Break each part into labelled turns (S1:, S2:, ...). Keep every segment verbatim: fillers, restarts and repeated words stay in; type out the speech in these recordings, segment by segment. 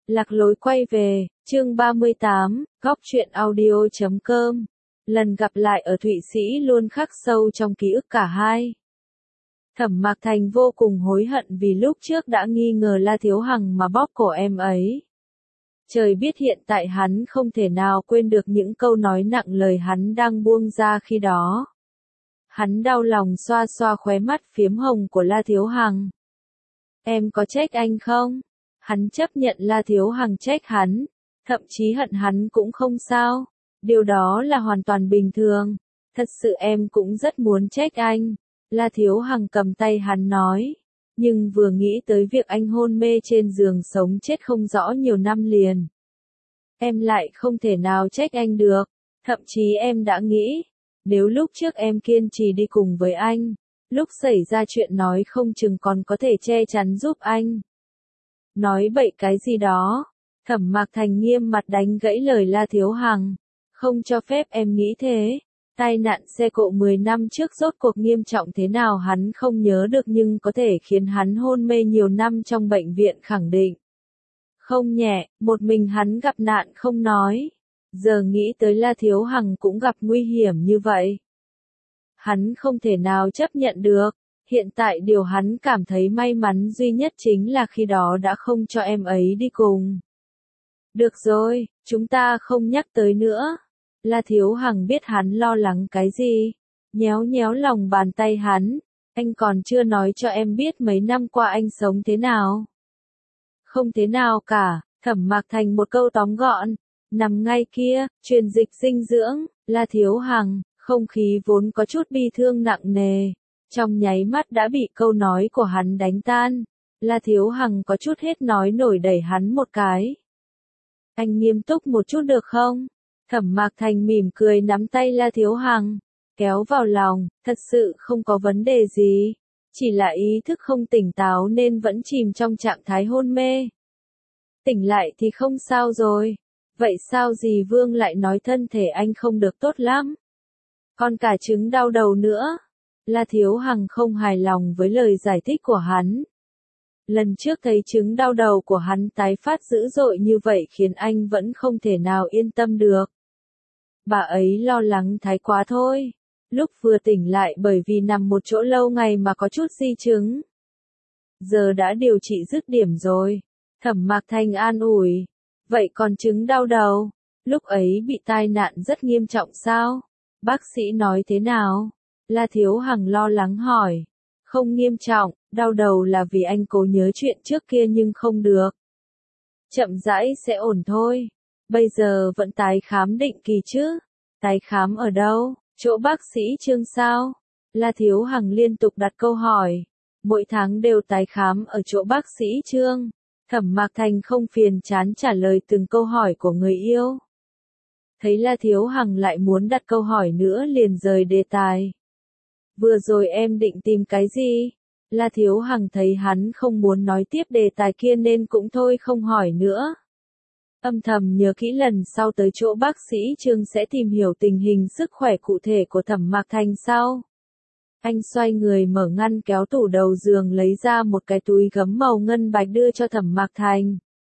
S1: Lạc lối quay về, chương ba mươi tám, góc truyện audio chấm com. Lần gặp lại ở Thụy Sĩ luôn khắc sâu trong ký ức cả hai. Thẩm Mạc Thành vô cùng hối hận vì lúc trước đã nghi ngờ La Thiếu Hằng mà bóp cổ em ấy. Trời biết hiện tại hắn không thể nào quên được những câu nói nặng lời hắn đang buông ra khi đó. Hắn đau lòng xoa xoa khóe mắt phiếm hồng của La Thiếu Hằng. Em có trách anh không? Hắn chấp nhận La Thiếu Hằng trách hắn, thậm chí hận hắn cũng không sao. Điều đó là hoàn toàn bình thường. Thật sự em cũng rất muốn trách anh. La Thiếu Hằng cầm tay hắn nói. Nhưng vừa nghĩ tới việc anh hôn mê trên giường sống chết không rõ nhiều năm liền. Em lại không thể nào trách anh được. Thậm chí em đã nghĩ, nếu lúc trước em kiên trì đi cùng với anh, lúc xảy ra chuyện nói không chừng còn có thể che chắn giúp anh. Nói bậy cái gì đó. Thẩm Mạc Thành nghiêm mặt đánh gãy lời La Thiếu Hằng. Không cho phép em nghĩ thế. Tai nạn xe cộ mười năm trước rốt cuộc nghiêm trọng thế nào hắn không nhớ được nhưng có thể khiến hắn hôn mê nhiều năm trong bệnh viện khẳng định. Không nhẹ, một mình hắn gặp nạn không nói. Giờ nghĩ tới La Thiếu Hằng cũng gặp nguy hiểm như vậy. Hắn không thể nào chấp nhận được. Hiện tại điều hắn cảm thấy may mắn duy nhất chính là khi đó đã không cho em ấy đi cùng. Được rồi, chúng ta không nhắc tới nữa. La Thiếu Hằng biết hắn lo lắng cái gì. Nhéo nhéo lòng bàn tay hắn. Anh còn chưa nói cho em biết mấy năm qua anh sống thế nào. Không thế nào cả, Thẩm Mạc Thành một câu tóm gọn. Nằm ngay kia, truyền dịch dinh dưỡng, La Thiếu Hằng, không khí vốn có chút bi thương nặng nề. Trong nháy mắt đã bị câu nói của hắn đánh tan. La Thiếu Hằng có chút hết nói nổi đẩy hắn một cái. Anh nghiêm túc một chút được không? Thẩm Mạc Thành mỉm cười nắm tay La Thiếu Hằng, kéo vào lòng, thật sự không có vấn đề gì. Chỉ là ý thức không tỉnh táo nên vẫn chìm trong trạng thái hôn mê. Tỉnh lại thì không sao rồi. Vậy sao dì Vương lại nói thân thể anh không được tốt lắm? Còn cả chứng đau đầu nữa. La Thiếu Hằng không hài lòng với lời giải thích của hắn. Lần trước thấy chứng đau đầu của hắn tái phát dữ dội như vậy khiến anh vẫn không thể nào yên tâm được. Bà ấy lo lắng thái quá thôi. Lúc vừa tỉnh lại bởi vì nằm một chỗ lâu ngày mà có chút di chứng. Giờ đã điều trị dứt điểm rồi. Thẩm Mạc Thành an ủi. Vậy còn chứng đau đầu? Lúc ấy bị tai nạn rất nghiêm trọng sao? Bác sĩ nói thế nào? La Thiếu Hằng lo lắng hỏi. Không nghiêm trọng, đau đầu là vì anh cố nhớ chuyện trước kia nhưng không được. Chậm rãi sẽ ổn thôi. Bây giờ vẫn tái khám định kỳ chứ? Tái khám ở đâu? Chỗ bác sĩ Trương sao? La Thiếu Hằng liên tục đặt câu hỏi. Mỗi tháng đều tái khám ở chỗ bác sĩ Trương. Thẩm Mạc Thành không phiền chán trả lời từng câu hỏi của người yêu. Thấy La Thiếu Hằng lại muốn đặt câu hỏi nữa liền rời đề tài. Vừa rồi em định tìm cái gì? La Thiếu Hằng thấy hắn không muốn nói tiếp đề tài kia nên cũng thôi không hỏi nữa. Âm thầm nhớ kỹ lần sau tới chỗ bác sĩ Trương sẽ tìm hiểu tình hình sức khỏe cụ thể của Thẩm Mạc Thành sau. Anh xoay người mở ngăn kéo tủ đầu giường lấy ra một cái túi gấm màu ngân bạch đưa cho Thẩm Mạc Thành.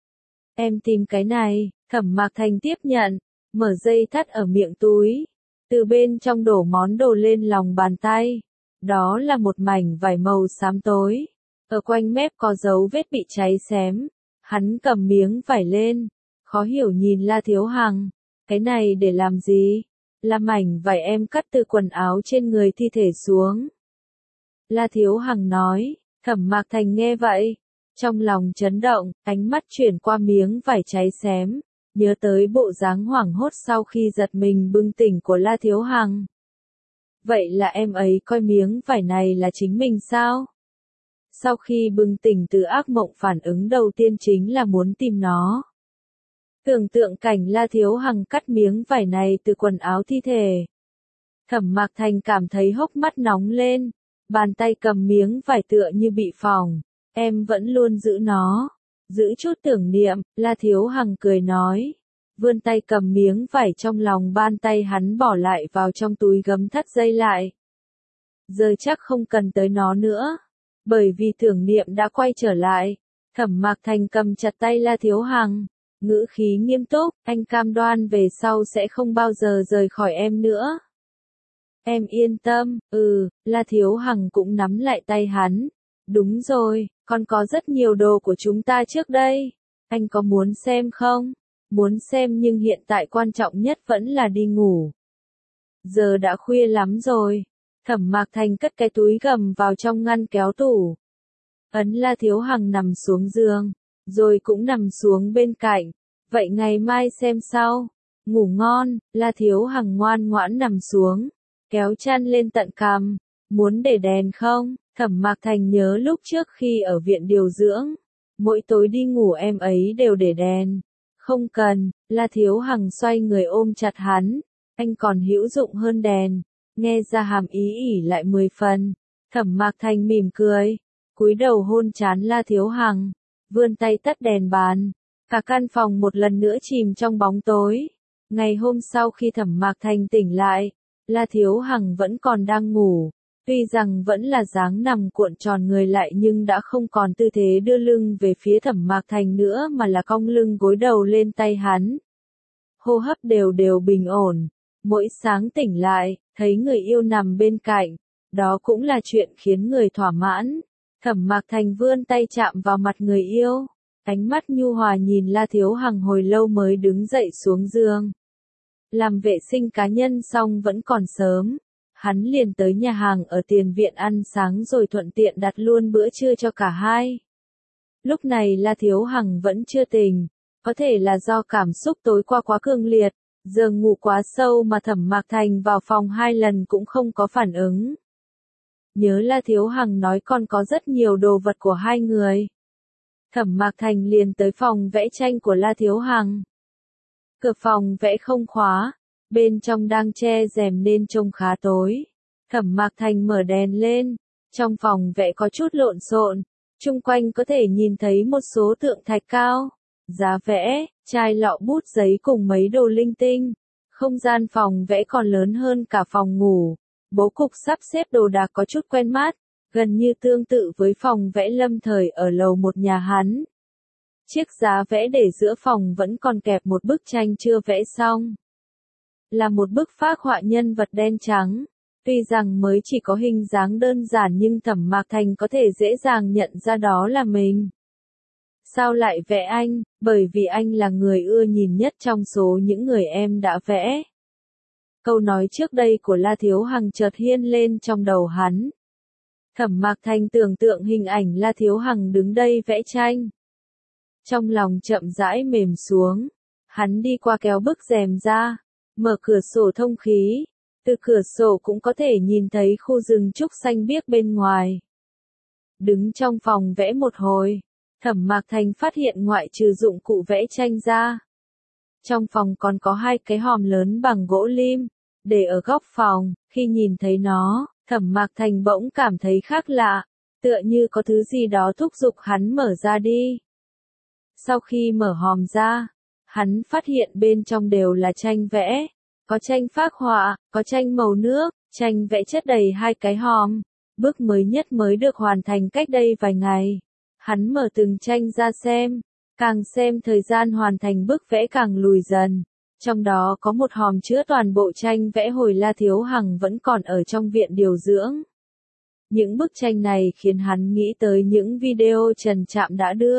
S1: Em tìm cái này, Thẩm Mạc Thành tiếp nhận, mở dây thắt ở miệng túi. Từ bên trong đổ món đồ lên lòng bàn tay. Đó là một mảnh vải màu xám tối. Ở quanh mép có dấu vết bị cháy xém. Hắn cầm miếng vải lên. Khó hiểu nhìn La Thiếu Hằng. Cái này để làm gì? Là mảnh vải em cắt từ quần áo trên người thi thể xuống. La Thiếu Hằng nói. Thẩm Mạc Thành nghe vậy. Trong lòng chấn động, ánh mắt chuyển qua miếng vải cháy xém. Nhớ tới bộ dáng hoảng hốt sau khi giật mình bừng tỉnh của La Thiếu Hằng. Vậy là em ấy coi miếng vải này là chính mình sao? Sau khi bừng tỉnh từ ác mộng phản ứng đầu tiên chính là muốn tìm nó. Tưởng tượng cảnh La Thiếu Hằng cắt miếng vải này từ quần áo thi thể. Thẩm Mạc Thành cảm thấy hốc mắt nóng lên. Bàn tay cầm miếng vải tựa như bị phỏng. Em vẫn luôn giữ nó. Giữ chút tưởng niệm, La Thiếu Hằng cười nói. Vươn tay cầm miếng vải trong lòng bàn tay hắn bỏ lại vào trong túi gấm thắt dây lại. Giờ chắc không cần tới nó nữa. Bởi vì tưởng niệm đã quay trở lại. Thẩm Mạc Thành cầm chặt tay La Thiếu Hằng, ngữ khí nghiêm túc, anh cam đoan về sau sẽ không bao giờ rời khỏi em nữa. Em yên tâm, ừ, La Thiếu Hằng cũng nắm lại tay hắn. Đúng rồi, còn có rất nhiều đồ của chúng ta trước đây. Anh có muốn xem không? Muốn xem nhưng hiện tại quan trọng nhất vẫn là đi ngủ. Giờ đã khuya lắm rồi. Thẩm Mạc Thành cất cái túi gầm vào trong ngăn kéo tủ. Ấn La Thiếu Hằng nằm xuống giường, rồi cũng nằm xuống bên cạnh. Vậy ngày mai xem sau. Ngủ ngon, La Thiếu Hằng ngoan ngoãn nằm xuống, kéo chăn lên tận cằm. Muốn để đèn không? Thẩm Mạc Thành nhớ lúc trước khi ở viện điều dưỡng, mỗi tối đi ngủ em ấy đều để đèn. Không cần, La Thiếu Hằng xoay người ôm chặt hắn, anh còn hữu dụng hơn đèn. Nghe ra hàm ý ỉ lại mười phần. Thẩm Mạc Thành mỉm cười, cúi đầu hôn trán La Thiếu Hằng, vươn tay tắt đèn bàn. Cả căn phòng một lần nữa chìm trong bóng tối. Ngày hôm sau khi Thẩm Mạc Thành tỉnh lại, La Thiếu Hằng vẫn còn đang ngủ. Tuy rằng vẫn là dáng nằm cuộn tròn người lại nhưng đã không còn tư thế đưa lưng về phía Thẩm Mạc Thành nữa mà là cong lưng gối đầu lên tay hắn. Hô hấp đều đều bình ổn. Mỗi sáng tỉnh lại, thấy người yêu nằm bên cạnh, đó cũng là chuyện khiến người thỏa mãn. Thẩm Mạc Thành vươn tay chạm vào mặt người yêu, ánh mắt nhu hòa nhìn La Thiếu Hằng hồi lâu mới đứng dậy xuống giường. Làm vệ sinh cá nhân xong vẫn còn sớm, hắn liền tới nhà hàng ở tiền viện ăn sáng rồi thuận tiện đặt luôn bữa trưa cho cả hai. Lúc này La Thiếu Hằng vẫn chưa tỉnh, có thể là do cảm xúc tối qua quá cường liệt. Giờ ngủ quá sâu mà Thẩm Mạc Thành vào phòng hai lần cũng không có phản ứng. Nhớ La Thiếu Hằng nói còn có rất nhiều đồ vật của hai người. Thẩm Mạc Thành liền tới phòng vẽ tranh của La Thiếu Hằng. Cửa phòng vẽ không khóa, bên trong đang che rèm nên trông khá tối. Thẩm Mạc Thành mở đèn lên, trong phòng vẽ có chút lộn xộn, chung quanh có thể nhìn thấy một số tượng thạch cao, giá vẽ, chai lọ bút giấy cùng mấy đồ linh tinh. Không gian phòng vẽ còn lớn hơn cả phòng ngủ. Bố cục sắp xếp đồ đạc có chút quen mắt, gần như tương tự với phòng vẽ lâm thời ở lầu một nhà hắn. Chiếc giá vẽ để giữa phòng vẫn còn kẹp một bức tranh chưa vẽ xong. Là một bức phác họa nhân vật đen trắng. Tuy rằng mới chỉ có hình dáng đơn giản nhưng Thẩm Mạc Thành có thể dễ dàng nhận ra đó là mình. Sao lại vẽ anh? Bởi vì anh là người ưa nhìn nhất trong số những người em đã vẽ. Câu nói trước đây của La Thiếu Hằng chợt hiên lên trong đầu hắn. Thẩm Mạc Thành tưởng tượng hình ảnh La Thiếu Hằng đứng đây vẽ tranh. Trong lòng chậm rãi mềm xuống, hắn đi qua kéo bức rèm ra, mở cửa sổ thông khí, từ cửa sổ cũng có thể nhìn thấy khu rừng trúc xanh biếc bên ngoài. Đứng trong phòng vẽ một hồi, Thẩm Mạc Thành phát hiện ngoại trừ dụng cụ vẽ tranh ra, trong phòng còn có hai cái hòm lớn bằng gỗ lim, để ở góc phòng. Khi nhìn thấy nó, Thẩm Mạc Thành bỗng cảm thấy khác lạ, tựa như có thứ gì đó thúc giục hắn mở ra đi. Sau khi mở hòm ra, hắn phát hiện bên trong đều là tranh vẽ, có tranh phác họa, có tranh màu nước, tranh vẽ chất đầy hai cái hòm. Bước mới nhất mới được hoàn thành cách đây vài ngày. Hắn mở từng tranh ra xem, càng xem thời gian hoàn thành bức vẽ càng lùi dần. Trong đó có một hòm chứa toàn bộ tranh vẽ hồi La Thiếu Hằng vẫn còn ở trong viện điều dưỡng. Những bức tranh này khiến hắn nghĩ tới những video Trần Trạm đã đưa.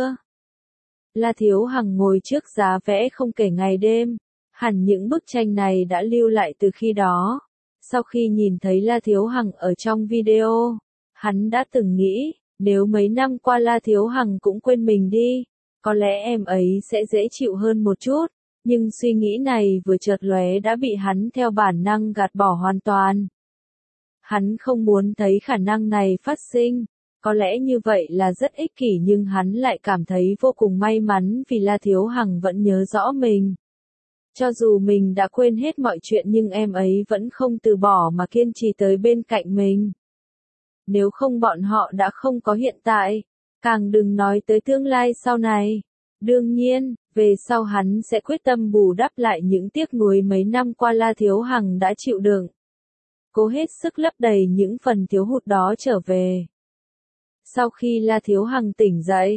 S1: La Thiếu Hằng ngồi trước giá vẽ không kể ngày đêm, hẳn những bức tranh này đã lưu lại từ khi đó. Sau khi nhìn thấy La Thiếu Hằng ở trong video, hắn đã từng nghĩ, nếu mấy năm qua La Thiếu Hằng cũng quên mình đi, có lẽ em ấy sẽ dễ chịu hơn một chút. Nhưng suy nghĩ này vừa chợt lóe đã bị hắn theo bản năng gạt bỏ hoàn toàn. Hắn không muốn thấy khả năng này phát sinh. Có lẽ như vậy là rất ích kỷ nhưng hắn lại cảm thấy vô cùng may mắn vì La Thiếu Hằng vẫn nhớ rõ mình. Cho dù mình đã quên hết mọi chuyện nhưng em ấy vẫn không từ bỏ mà kiên trì tới bên cạnh mình. Nếu không bọn họ đã không có hiện tại, càng đừng nói tới tương lai sau này. Đương nhiên, về sau hắn sẽ quyết tâm bù đắp lại những tiếc nuối mấy năm qua La Thiếu Hằng đã chịu đựng. Cố hết sức lấp đầy những phần thiếu hụt đó trở về. Sau khi La Thiếu Hằng tỉnh dậy,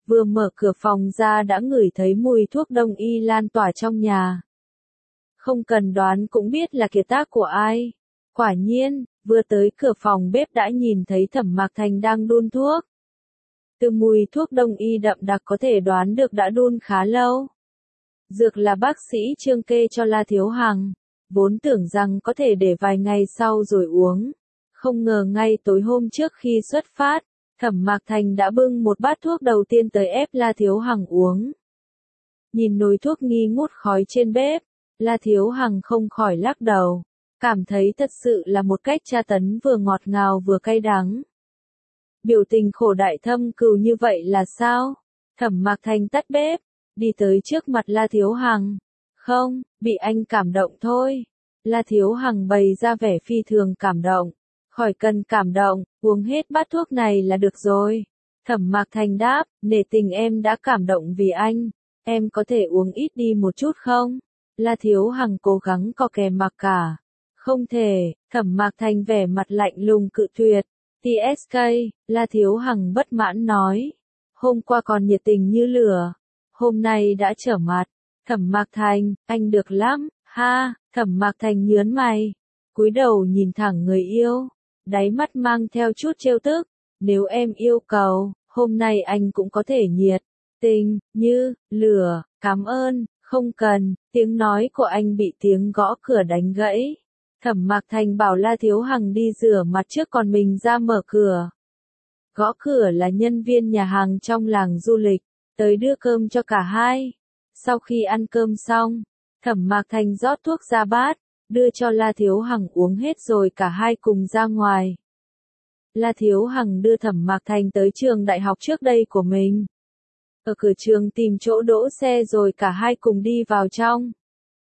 S1: vừa mở cửa phòng ra đã ngửi thấy mùi thuốc đông y lan tỏa trong nhà. Không cần đoán cũng biết là kiệt tác của ai. Quả nhiên, vừa tới cửa phòng bếp đã nhìn thấy Thẩm Mạc Thành đang đun thuốc. Từ mùi thuốc đông y đậm đặc có thể đoán được đã đun khá lâu. Dược là bác sĩ Trương kê cho La Thiếu Hằng, vốn tưởng rằng có thể để vài ngày sau rồi uống. Không ngờ ngay tối hôm trước khi xuất phát, Thẩm Mạc Thành đã bưng một bát thuốc đầu tiên tới ép La Thiếu Hằng uống. Nhìn nồi thuốc nghi ngút khói trên bếp, La Thiếu Hằng không khỏi lắc đầu, cảm thấy thật sự là một cách tra tấn vừa ngọt ngào vừa cay đắng. Biểu tình khổ đại thâm cừu như vậy là sao? Thẩm Mạc Thành tắt bếp, đi tới trước mặt La Thiếu Hằng. Không, bị anh cảm động thôi. La Thiếu Hằng bày ra vẻ phi thường cảm động. Khỏi cần cảm động, uống hết bát thuốc này là được rồi. Thẩm Mạc Thành đáp, nể tình em đã cảm động vì anh. Em có thể uống ít đi một chút không? La Thiếu Hằng cố gắng co kè mặc cả. Không thể, Thẩm Mạc Thành vẻ mặt lạnh lùng cự tuyệt. tê ét ca, La Thiếu Hằng bất mãn nói. Hôm qua còn nhiệt tình như lửa. Hôm nay đã trở mặt. Thẩm Mạc Thành, anh được lắm, ha, Thẩm Mạc Thành nhớn mày. Cúi đầu nhìn thẳng người yêu. Đáy mắt mang theo chút trêu tức. Nếu em yêu cầu, hôm nay anh cũng có thể nhiệt tình, như, lửa, cảm ơn, không cần. Tiếng nói của anh bị tiếng gõ cửa đánh gãy. Thẩm Mạc Thành bảo La Thiếu Hằng đi rửa mặt trước còn mình ra mở cửa. Gõ cửa là nhân viên nhà hàng trong làng du lịch, tới đưa cơm cho cả hai. Sau khi ăn cơm xong, Thẩm Mạc Thành rót thuốc ra bát, đưa cho La Thiếu Hằng uống hết rồi cả hai cùng ra ngoài. La Thiếu Hằng đưa Thẩm Mạc Thành tới trường đại học trước đây của mình. Ở cửa trường tìm chỗ đỗ xe rồi cả hai cùng đi vào trong.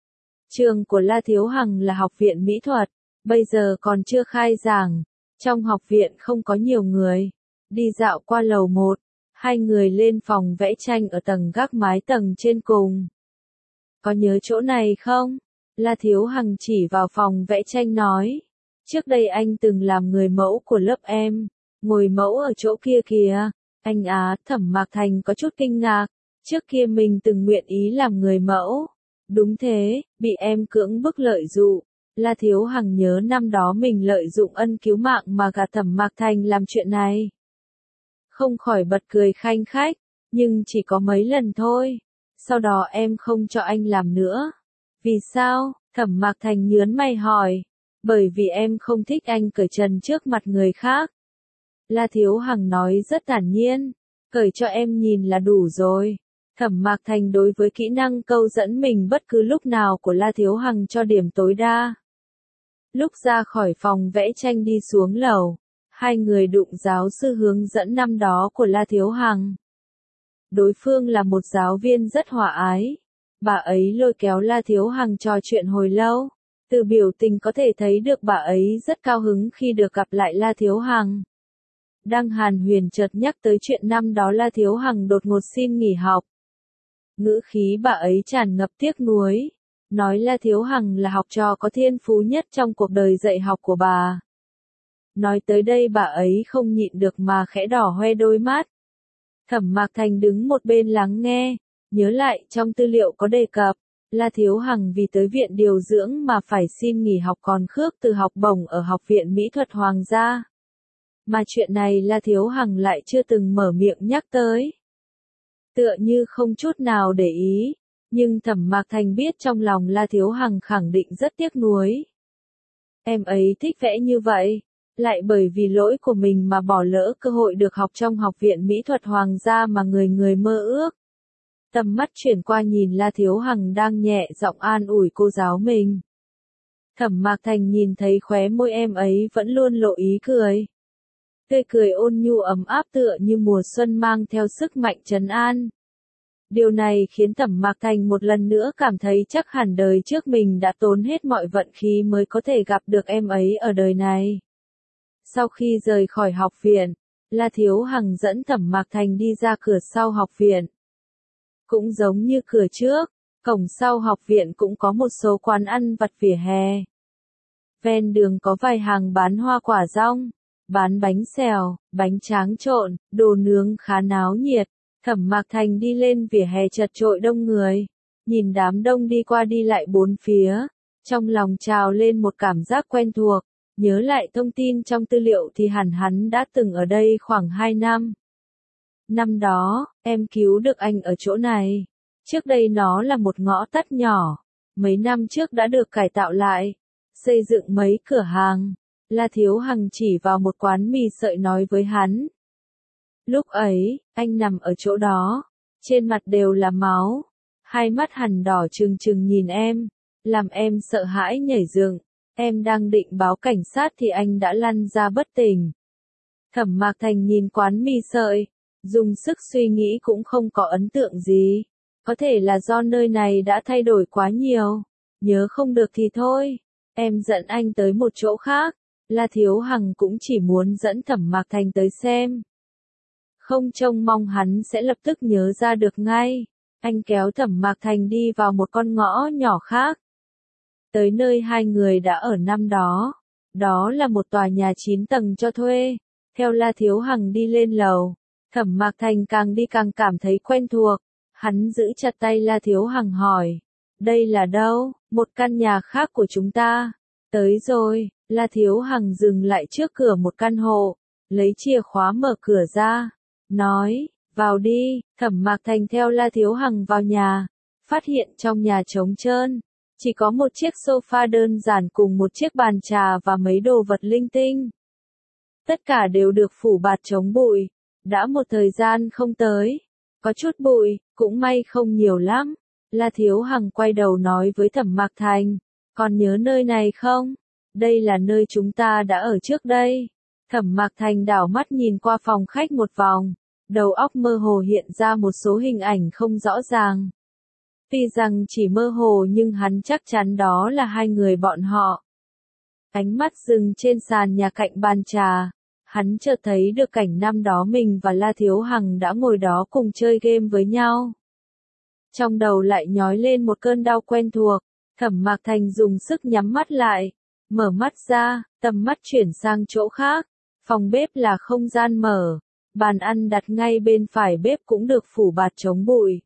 S1: Trường của La Thiếu Hằng là học viện mỹ thuật, bây giờ còn chưa khai giảng. Trong học viện không có nhiều người. Đi dạo qua lầu một, hai người lên phòng vẽ tranh ở tầng gác mái tầng trên cùng. Có nhớ chỗ này không? La Thiếu Hằng chỉ vào phòng vẽ tranh nói. Trước đây anh từng làm người mẫu của lớp em, ngồi mẫu ở chỗ kia kìa. Anh á, Thẩm Mạc Thành có chút kinh ngạc. Trước kia mình từng nguyện ý làm người mẫu. Đúng thế, bị em cưỡng bức lợi dụ. La Thiếu Hằng nhớ năm đó mình lợi dụng ân cứu mạng mà gạt Thẩm Mạc Thành làm chuyện này. Không khỏi bật cười khanh khách, nhưng chỉ có mấy lần thôi. Sau đó em không cho anh làm nữa. Vì sao? Thẩm Mạc Thành nhớn mày hỏi. Bởi vì em không thích anh cởi trần trước mặt người khác. La Thiếu Hằng nói rất thản nhiên. Cởi cho em nhìn là đủ rồi. Thẩm Mạc Thành đối với kỹ năng câu dẫn mình bất cứ lúc nào của La Thiếu Hằng cho điểm tối đa. Lúc ra khỏi phòng vẽ tranh đi xuống lầu, hai người đụng giáo sư hướng dẫn năm đó của La Thiếu Hằng. Đối phương là một giáo viên rất hòa ái. Bà ấy lôi kéo La Thiếu Hằng trò chuyện hồi lâu. Từ biểu tình có thể thấy được bà ấy rất cao hứng khi được gặp lại La Thiếu Hằng. Đang hàn huyền chợt nhắc tới chuyện năm đó La Thiếu Hằng đột ngột xin nghỉ học. Ngữ khí bà ấy tràn ngập tiếc nuối. Nói La Thiếu Hằng là học trò có thiên phú nhất trong cuộc đời dạy học của bà. Nói tới đây bà ấy không nhịn được mà khẽ đỏ hoe đôi mắt. Thẩm Mạc Thành đứng một bên lắng nghe, nhớ lại trong tư liệu có đề cập, La Thiếu Hằng vì tới viện điều dưỡng mà phải xin nghỉ học còn khước từ học bổng ở Học viện Mỹ thuật Hoàng gia. Mà chuyện này La Thiếu Hằng lại chưa từng mở miệng nhắc tới. Tựa như không chút nào để ý, nhưng Thẩm Mạc Thành biết trong lòng La Thiếu Hằng khẳng định rất tiếc nuối. Em ấy thích vẽ như vậy, lại bởi vì lỗi của mình mà bỏ lỡ cơ hội được học trong Học viện Mỹ thuật Hoàng gia mà người người mơ ước. Tầm mắt chuyển qua nhìn La Thiếu Hằng đang nhẹ giọng an ủi cô giáo mình. Thẩm Mạc Thành nhìn thấy khóe môi em ấy vẫn luôn lộ ý cười. Tươi cười ôn nhu ấm áp tựa như mùa xuân mang theo sức mạnh trấn an. Điều này khiến Thẩm Mạc Thành một lần nữa cảm thấy chắc hẳn đời trước mình đã tốn hết mọi vận khí mới có thể gặp được em ấy ở đời này. Sau khi rời khỏi học viện, La Thiếu Hằng dẫn Thẩm Mạc Thành đi ra cửa sau học viện. Cũng giống như cửa trước, cổng sau học viện cũng có một số quán ăn vặt vỉa hè. Ven đường có vài hàng bán hoa quả dong, bán bánh xèo, bánh tráng trộn, đồ nướng khá náo nhiệt. Thẩm Mạc Thành đi lên vỉa hè chật chội đông người, nhìn đám đông đi qua đi lại bốn phía, trong lòng trào lên một cảm giác quen thuộc, nhớ lại thông tin trong tư liệu thì hẳn hắn đã từng ở đây khoảng hai năm. Năm đó, em cứu được anh ở chỗ này. Trước đây nó là một ngõ tắt nhỏ, mấy năm trước đã được cải tạo lại, xây dựng mấy cửa hàng. La Thiếu Hằng chỉ vào một quán mì sợi nói với hắn. Lúc ấy, anh nằm ở chỗ đó, trên mặt đều là máu, hai mắt hằn đỏ trừng trừng nhìn em, làm em sợ hãi nhảy dựng. Em đang định báo cảnh sát thì anh đã lăn ra bất tỉnh. Thẩm Mạc Thành nhìn quán mì sợi, dùng sức suy nghĩ cũng không có ấn tượng gì. Có thể là do nơi này đã thay đổi quá nhiều. Nhớ không được thì thôi, em dẫn anh tới một chỗ khác. La Thiếu Hằng cũng chỉ muốn dẫn Thẩm Mạc Thành tới xem. Không trông mong hắn sẽ lập tức nhớ ra được ngay. Anh kéo Thẩm Mạc Thành đi vào một con ngõ nhỏ khác. Tới nơi hai người đã ở năm đó. Đó là một tòa nhà chín tầng cho thuê. Theo La Thiếu Hằng đi lên lầu, Thẩm Mạc Thành càng đi càng cảm thấy quen thuộc. Hắn giữ chặt tay La Thiếu Hằng hỏi. Đây là đâu? Một căn nhà khác của chúng ta. Tới rồi, La Thiếu Hằng dừng lại trước cửa một căn hộ, lấy chìa khóa mở cửa ra, nói, vào đi. Thẩm Mạc Thành theo La Thiếu Hằng vào nhà, phát hiện trong nhà trống trơn, chỉ có một chiếc sofa đơn giản cùng một chiếc bàn trà và mấy đồ vật linh tinh. Tất cả đều được phủ bạt chống bụi, đã một thời gian không tới, có chút bụi, cũng may không nhiều lắm. La Thiếu Hằng quay đầu nói với Thẩm Mạc Thành, còn nhớ nơi này không? Đây là nơi chúng ta đã ở trước đây. Thẩm Mạc Thành đảo mắt nhìn qua phòng khách một vòng, đầu óc mơ hồ hiện ra một số hình ảnh không rõ ràng. Tuy rằng chỉ mơ hồ nhưng hắn chắc chắn đó là hai người bọn họ. Ánh mắt dừng trên sàn nhà cạnh bàn trà, hắn chợt thấy được cảnh năm đó mình và La Thiếu Hằng đã ngồi đó cùng chơi game với nhau. Trong đầu lại nhói lên một cơn đau quen thuộc, Thẩm Mạc Thành dùng sức nhắm mắt lại, mở mắt ra, tầm mắt chuyển sang chỗ khác. Phòng bếp là không gian mở, bàn ăn đặt ngay bên phải bếp cũng được phủ bạt chống bụi.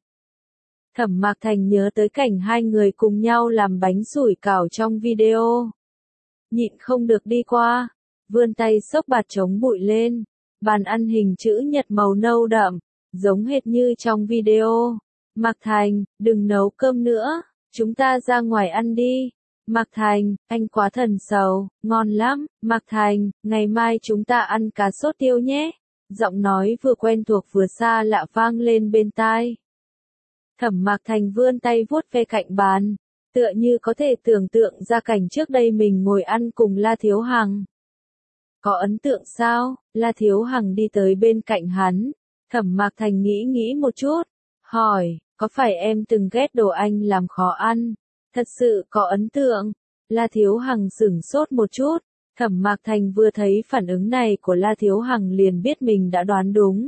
S1: Thẩm Mạc Thành nhớ tới cảnh hai người cùng nhau làm bánh sủi cảo trong video. Nhịn không được đi qua, vươn tay xốc bạt chống bụi lên, bàn ăn hình chữ nhật màu nâu đậm, giống hệt như trong video. Mạc Thành, đừng nấu cơm nữa, chúng ta ra ngoài ăn đi. Mạc Thành, anh quá thần sầu, ngon lắm. Mạc Thành, ngày mai chúng ta ăn cá sốt tiêu nhé. Giọng nói vừa quen thuộc vừa xa lạ vang lên bên tai. Thẩm Mạc Thành vươn tay vuốt ve cạnh bàn, tựa như có thể tưởng tượng ra cảnh trước đây mình ngồi ăn cùng La Thiếu Hằng. Có ấn tượng sao? La Thiếu Hằng đi tới bên cạnh hắn. Thẩm Mạc Thành nghĩ nghĩ một chút, hỏi, có phải em từng ghét đồ anh làm khó ăn? Thật sự có ấn tượng. La Thiếu Hằng sửng sốt một chút. Thẩm Mạc Thành vừa thấy phản ứng này của La Thiếu Hằng liền biết mình đã đoán đúng.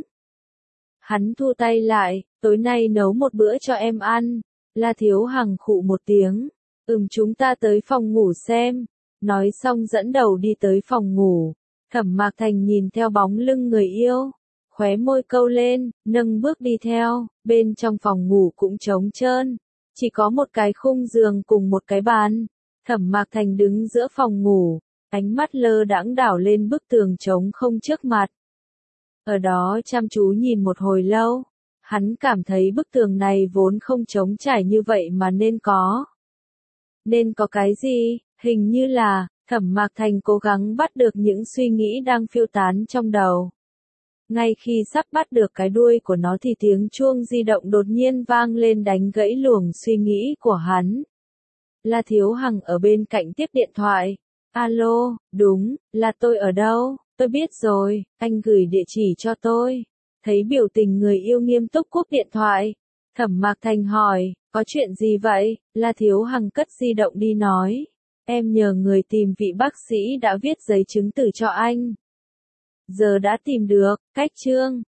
S1: Hắn thu tay lại, tối nay nấu một bữa cho em ăn. La Thiếu Hằng khụ một tiếng. Ừm, chúng ta tới phòng ngủ xem. Nói xong dẫn đầu đi tới phòng ngủ. Thẩm Mạc Thành nhìn theo bóng lưng người yêu, khóe môi câu lên, nâng bước đi theo. Bên trong phòng ngủ cũng trống trơn, chỉ có một cái khung giường cùng một cái bàn. Thẩm Mạc Thành đứng giữa phòng ngủ, ánh mắt lơ đãng đảo lên bức tường trống không trước mặt. Ở đó chăm chú nhìn một hồi lâu, hắn cảm thấy bức tường này vốn không trống trải như vậy mà nên có. Nên có cái gì? Hình như là, Thẩm Mạc Thành cố gắng bắt được những suy nghĩ đang phiêu tán trong đầu. Ngay khi sắp bắt được cái đuôi của nó thì tiếng chuông di động đột nhiên vang lên đánh gãy luồng suy nghĩ của hắn. La Thiếu Hằng ở bên cạnh tiếp điện thoại. Alo, đúng, là tôi ở đâu? Tôi biết rồi, anh gửi địa chỉ cho tôi. Thấy biểu tình người yêu nghiêm túc cúp điện thoại. Thẩm Mạc Thành hỏi, có chuyện gì vậy? La Thiếu Hằng cất di động đi nói. Em nhờ người tìm vị bác sĩ đã viết giấy chứng tử cho anh. Giờ đã tìm được, cách chương.